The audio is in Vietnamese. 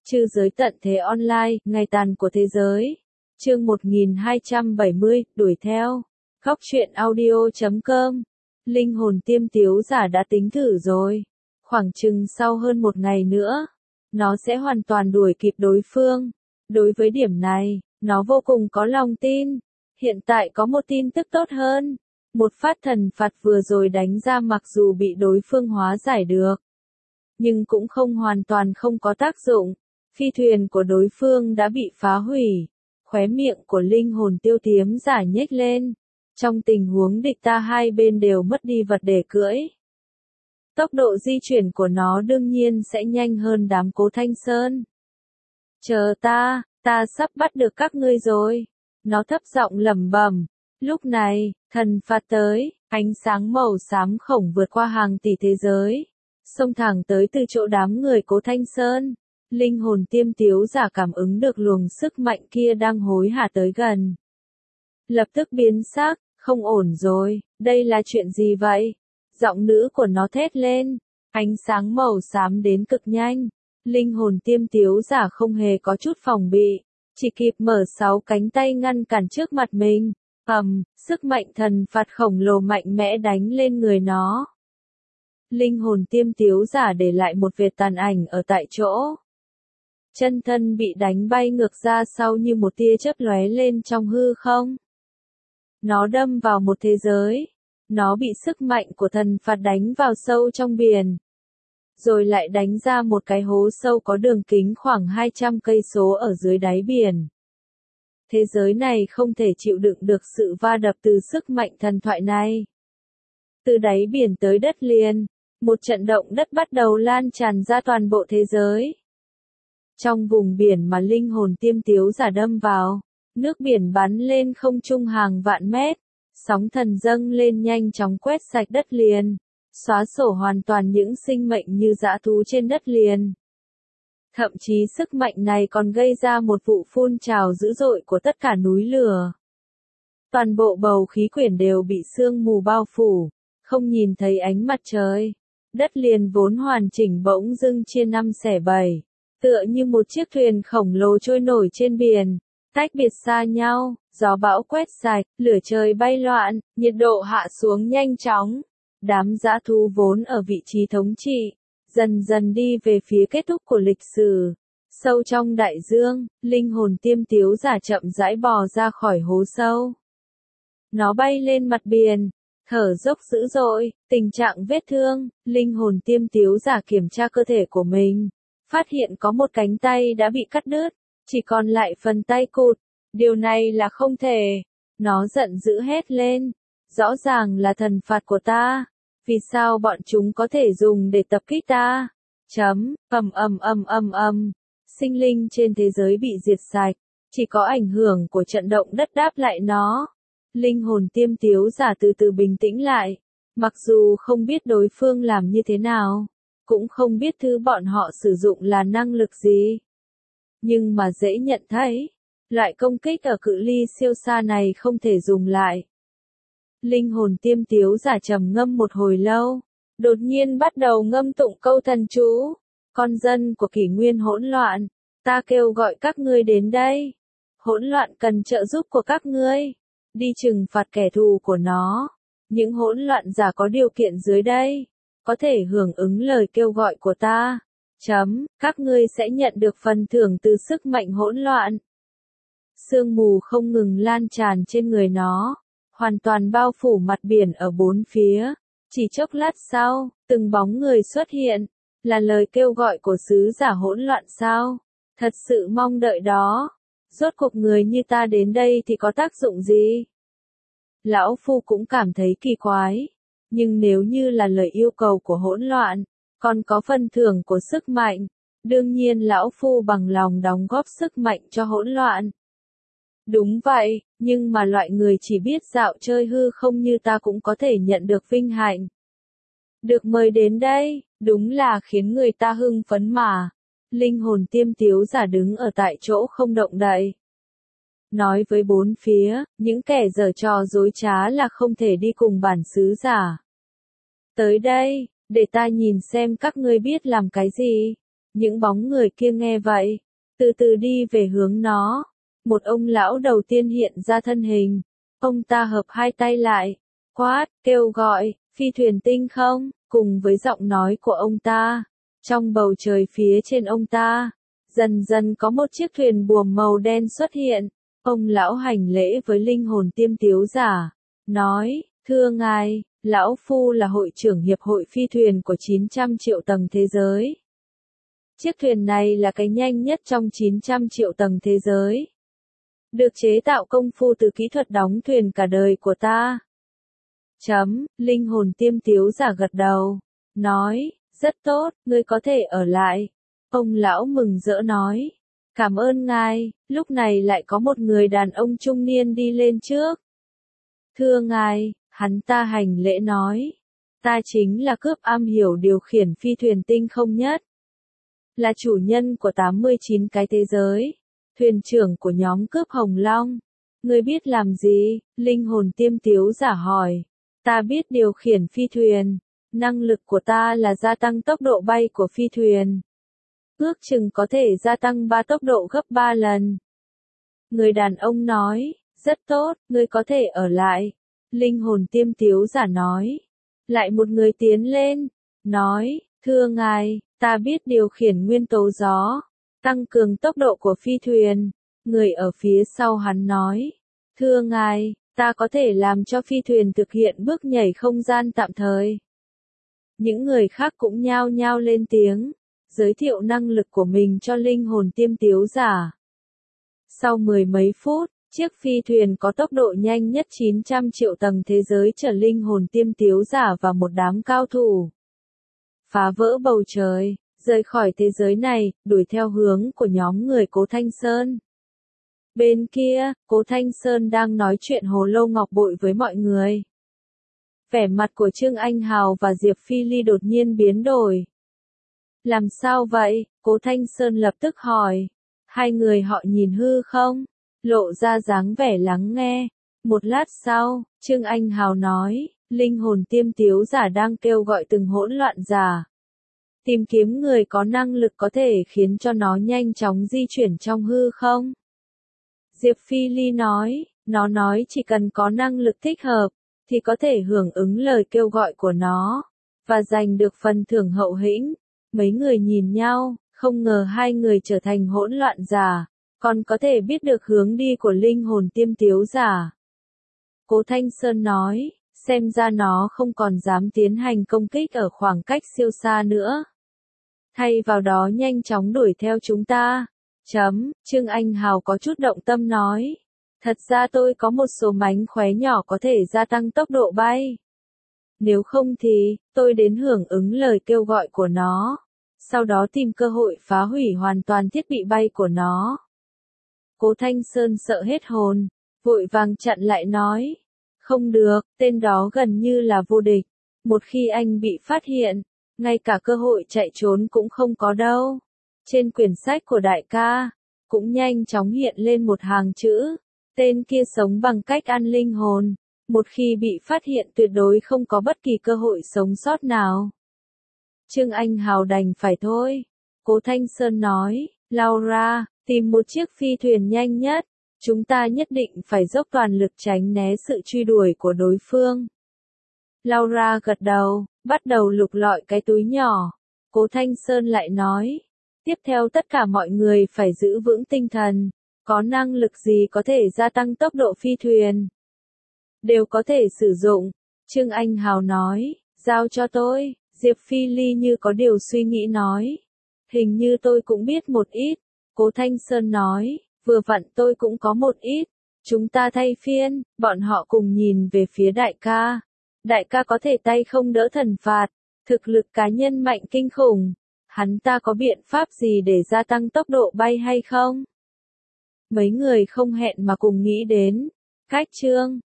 Trư giới tận thế online, ngày tàn của thế giới. Chương 1270, đuổi theo. Góc truyện audio.com. Linh hồn tiêm tiếu giả đã tính thử rồi. Khoảng chừng sau hơn một ngày nữa, nó sẽ hoàn toàn đuổi kịp đối phương. Đối với điểm này, nó vô cùng có lòng tin. Hiện tại có một tin tức tốt hơn. Một phát thần phạt vừa rồi đánh ra mặc dù bị đối phương hóa giải được, nhưng cũng không hoàn toàn không có tác dụng. Phi thuyền của đối phương đã bị phá hủy. Khóe miệng của linh hồn tiêu tiếm giả nhếch lên. Trong tình huống địch ta hai bên đều mất đi vật để cưỡi, tốc độ di chuyển của nó đương nhiên sẽ nhanh hơn đám Cố Thanh Sơn. Chờ ta sắp bắt được các ngươi rồi. Nó thấp giọng lẩm bẩm. Lúc này, thần phạt tới, ánh sáng màu xám khổng vượt qua hàng tỷ thế giới, xông thẳng tới từ chỗ đám người Cố Thanh Sơn. Linh hồn tiêm tiếu giả cảm ứng được luồng sức mạnh kia đang hối hả tới gần. Lập tức biến sắc, không ổn rồi, đây là chuyện gì vậy? Giọng nữ của nó thét lên, ánh sáng màu xám đến cực nhanh. Linh hồn tiêm tiếu giả không hề có chút phòng bị, chỉ kịp mở 6 cánh tay ngăn cản trước mặt mình. Sức mạnh thần phạt khổng lồ mạnh mẽ đánh lên người nó. Linh hồn tiêm tiếu giả để lại một vệt tàn ảnh ở tại chỗ. Chân thân bị đánh bay ngược ra sau như một tia chớp lóe lên trong hư không. Nó đâm vào một thế giới. Nó bị sức mạnh của thần phạt đánh vào sâu trong biển. Rồi lại đánh ra một cái hố sâu có đường kính khoảng 200 cây số ở dưới đáy biển. Thế giới này không thể chịu đựng được sự va đập từ sức mạnh thần thoại này. Từ đáy biển tới đất liền, một trận động đất bắt đầu lan tràn ra toàn bộ thế giới. Trong vùng biển mà linh hồn tiêm tiếu giả đâm vào, nước biển bắn lên không trung hàng vạn mét, sóng thần dâng lên nhanh chóng quét sạch đất liền, xóa sổ hoàn toàn những sinh mệnh như dã thú trên đất liền. Thậm chí sức mạnh này còn gây ra một vụ phun trào dữ dội của tất cả núi lửa. Toàn bộ bầu khí quyển đều bị sương mù bao phủ, không nhìn thấy ánh mặt trời. Đất liền vốn hoàn chỉnh bỗng dưng chia năm xẻ bảy, tựa như một chiếc thuyền khổng lồ trôi nổi trên biển, tách biệt xa nhau, gió bão quét sạch, lửa trời bay loạn, nhiệt độ hạ xuống nhanh chóng. Đám dã thú vốn ở vị trí thống trị, dần dần đi về phía kết thúc của lịch sử. Sâu trong đại dương, linh hồn tiêm tiếu giả chậm rãi bò ra khỏi hố sâu. Nó bay lên mặt biển, thở dốc dữ dội, tình trạng vết thương. Linh hồn tiêm tiếu giả kiểm tra cơ thể của mình, phát hiện có một cánh tay đã bị cắt đứt, chỉ còn lại phần tay cụt. Điều này là không thể. Nó giận dữ hét lên. Rõ ràng là thần phạt của ta. Vì sao bọn chúng có thể dùng để tập kích ta? Sinh linh trên thế giới bị diệt sạch. Chỉ có ảnh hưởng của trận động đất đáp lại nó. Linh hồn tiêm tiếu giả từ từ bình tĩnh lại. Mặc dù không biết đối phương làm như thế nào, cũng không biết thứ bọn họ sử dụng là năng lực gì, nhưng mà dễ nhận thấy, loại công kích ở cự ly siêu xa này không thể dùng lại. Linh hồn tiêm tiếu giả trầm ngâm một hồi lâu, đột nhiên bắt đầu ngâm tụng câu thần chú. Con dân của kỷ nguyên hỗn loạn, ta kêu gọi các ngươi đến đây. Hỗn loạn cần trợ giúp của các ngươi, đi trừng phạt kẻ thù của nó. Những hỗn loạn giả có điều kiện dưới đây, có thể hưởng ứng lời kêu gọi của ta. Các ngươi sẽ nhận được phần thưởng từ sức mạnh hỗn loạn. Sương mù không ngừng lan tràn trên người nó, hoàn toàn bao phủ mặt biển ở bốn phía. Chỉ chốc lát sau, từng bóng người xuất hiện, là lời kêu gọi của sứ giả hỗn loạn sao? Thật sự mong đợi đó. Rốt cuộc người như ta đến đây thì có tác dụng gì? Lão Phu cũng cảm thấy kỳ quái. Nhưng nếu như là lời yêu cầu của hỗn loạn, còn có phần thưởng của sức mạnh, đương nhiên Lão Phu bằng lòng đóng góp sức mạnh cho hỗn loạn. Đúng vậy, nhưng mà loại người chỉ biết dạo chơi hư không như ta cũng có thể nhận được vinh hạnh. Được mời đến đây, đúng là khiến người ta hưng phấn mà. Linh hồn tiêm tiếu giả đứng ở tại chỗ không động đậy. Nói với bốn phía, những kẻ giở trò dối trá là không thể đi cùng bản sứ giả. Tới đây, để ta nhìn xem các ngươi biết làm cái gì. Những bóng người kia nghe vậy, từ từ đi về hướng nó. Một ông lão đầu tiên hiện ra thân hình. Ông ta hợp hai tay lại, quát, kêu gọi, phi thuyền tinh không, cùng với giọng nói của ông ta. Trong bầu trời phía trên ông ta, dần dần có một chiếc thuyền buồm màu đen xuất hiện. Ông lão hành lễ với linh hồn tiêm tiếu giả, nói, thưa ngài, lão phu là hội trưởng hiệp hội phi thuyền của 900 triệu tầng thế giới. Chiếc thuyền này là cái nhanh nhất trong 900 triệu tầng thế giới. Được chế tạo công phu từ kỹ thuật đóng thuyền cả đời của ta. Linh hồn tiêm tiếu giả gật đầu, nói, rất tốt, ngươi có thể ở lại. Ông lão mừng rỡ nói, cảm ơn ngài. Lúc này lại có một người đàn ông trung niên đi lên trước. Thưa ngài, hắn ta hành lễ nói, ta chính là cướp am hiểu điều khiển phi thuyền tinh không nhất. Là chủ nhân của 89 cái thế giới. Thuyền trưởng của nhóm cướp Hồng Long. Ngươi biết làm gì? Linh hồn tiêm tiếu giả hỏi. Ta biết điều khiển phi thuyền. Năng lực của ta là gia tăng tốc độ bay của phi thuyền. Ước chừng có thể gia tăng 3 tốc độ gấp 3 lần. Người đàn ông nói, rất tốt, ngươi có thể ở lại. Linh hồn tiêm tiếu giả nói. Lại một người tiến lên, nói, thưa ngài, ta biết điều khiển nguyên tố gió, tăng cường tốc độ của phi thuyền. Người ở phía sau hắn nói, thưa ngài, ta có thể làm cho phi thuyền thực hiện bước nhảy không gian tạm thời. Những người khác cũng nhao nhao lên tiếng, giới thiệu năng lực của mình cho linh hồn tiêm tiếu giả. Sau 10 mấy phút, chiếc phi thuyền có tốc độ nhanh nhất 900 triệu tầng thế giới chở linh hồn tiêm tiếu giả và một đám cao thủ. Phá vỡ bầu trời, rời khỏi thế giới này, đuổi theo hướng của nhóm người Cố Thanh Sơn. Bên kia, Cố Thanh Sơn đang nói chuyện hồ lô ngọc bội với mọi người. Vẻ mặt của Trương Anh Hào và Diệp Phi Ly đột nhiên biến đổi. Làm sao vậy? Cố Thanh Sơn lập tức hỏi. Hai người họ nhìn hư không? Lộ ra dáng vẻ lắng nghe. Một lát sau, Trương Anh Hào nói, linh hồn tiêm tiếu giả đang kêu gọi từng hỗn loạn giả. Tìm kiếm người có năng lực có thể khiến cho nó nhanh chóng di chuyển trong hư không? Diệp Phi Ly nói, nó nói chỉ cần có năng lực thích hợp, thì có thể hưởng ứng lời kêu gọi của nó, và giành được phần thưởng hậu hĩnh. Mấy người nhìn nhau, không ngờ hai người trở thành hỗn loạn giả, còn có thể biết được hướng đi của linh hồn tiêm tiếu giả. Cố Thanh Sơn nói, xem ra nó không còn dám tiến hành công kích ở khoảng cách siêu xa nữa. Thay vào đó nhanh chóng đuổi theo chúng ta. Trương Anh Hào có chút động tâm nói. Thật ra tôi có một số mánh khóe nhỏ có thể gia tăng tốc độ bay. Nếu không thì, tôi đến hưởng ứng lời kêu gọi của nó. Sau đó tìm cơ hội phá hủy hoàn toàn thiết bị bay của nó. Cố Thanh Sơn sợ hết hồn, vội vàng chặn lại nói. Không được, tên đó gần như là vô địch. Một khi anh bị phát hiện, ngay cả cơ hội chạy trốn cũng không có đâu. Trên quyển sách của đại ca, cũng nhanh chóng hiện lên một hàng chữ. Tên kia sống bằng cách ăn linh hồn. Một khi bị phát hiện tuyệt đối không có bất kỳ cơ hội sống sót nào. Trương Anh Hào đành phải thôi. Cố Thanh Sơn nói, Laura, tìm một chiếc phi thuyền nhanh nhất. Chúng ta nhất định phải dốc toàn lực tránh né sự truy đuổi của đối phương. Laura gật đầu, bắt đầu lục lọi cái túi nhỏ. Cố Thanh Sơn lại nói, tiếp theo tất cả mọi người phải giữ vững tinh thần. Có năng lực gì có thể gia tăng tốc độ phi thuyền? Đều có thể sử dụng. Trương Anh Hào nói, giao cho tôi. Diệp Phi Ly như có điều suy nghĩ nói. Hình như tôi cũng biết một ít. Cố Thanh Sơn nói, vừa vặn tôi cũng có một ít. Chúng ta thay phiên, bọn họ cùng nhìn về phía đại ca. Đại ca có thể tay không đỡ thần phạt. Thực lực cá nhân mạnh kinh khủng. Hắn ta có biện pháp gì để gia tăng tốc độ bay hay không? Mấy người không hẹn mà cùng nghĩ đến. Cách Trương